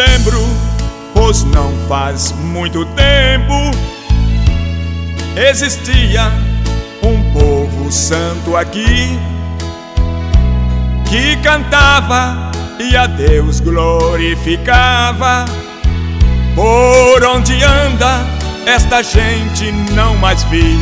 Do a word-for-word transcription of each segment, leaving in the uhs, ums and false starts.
lembro, pois não faz muito tempo, existia um povo santo aqui, que cantava e a Deus glorificava. Por onde anda, esta gente não mais vi.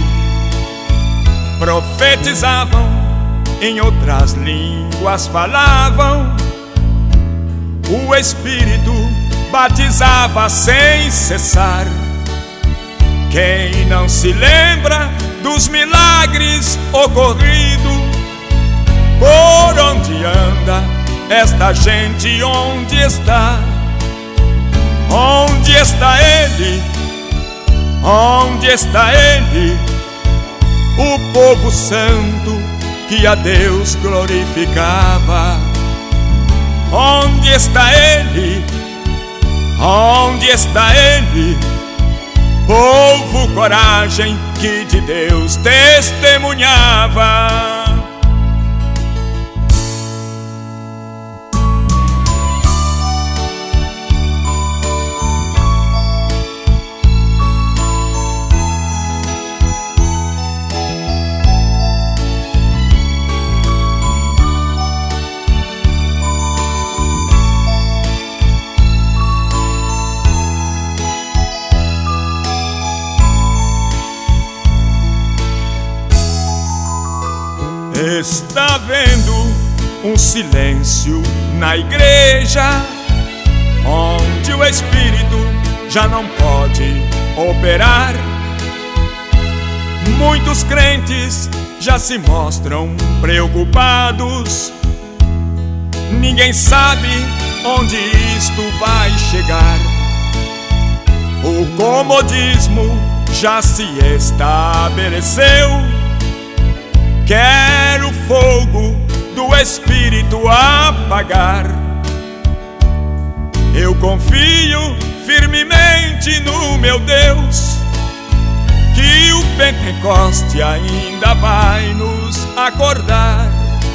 Profetizavam, em outras línguas falavam, o Espírito batizava sem cessar. Quem não se lembra dos milagres ocorridos? Por onde anda esta gente? Onde está? Onde está ele? Onde está ele? O povo santo que a Deus glorificava. Onde está ele? Onde está ele? Povo coragem que de Deus testemunhava. Está vendo um silêncio na igreja, onde o Espírito já não pode operar. Muitos crentes já se mostram preocupados. Ninguém sabe onde isto vai chegar. O comodismo já se estabeleceu. Quero o fogo do Espírito apagar. Eu confio firmemente no meu Deus, que o Pentecoste ainda vai nos acordar.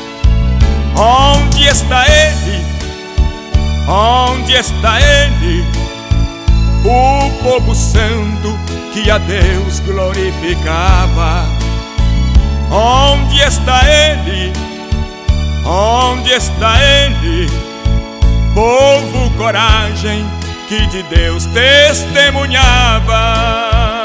Onde está ele? Onde está ele? O povo santo que a Deus glorificava. Onde está ele? Onde está ele? Povo coragem que de Deus testemunhava.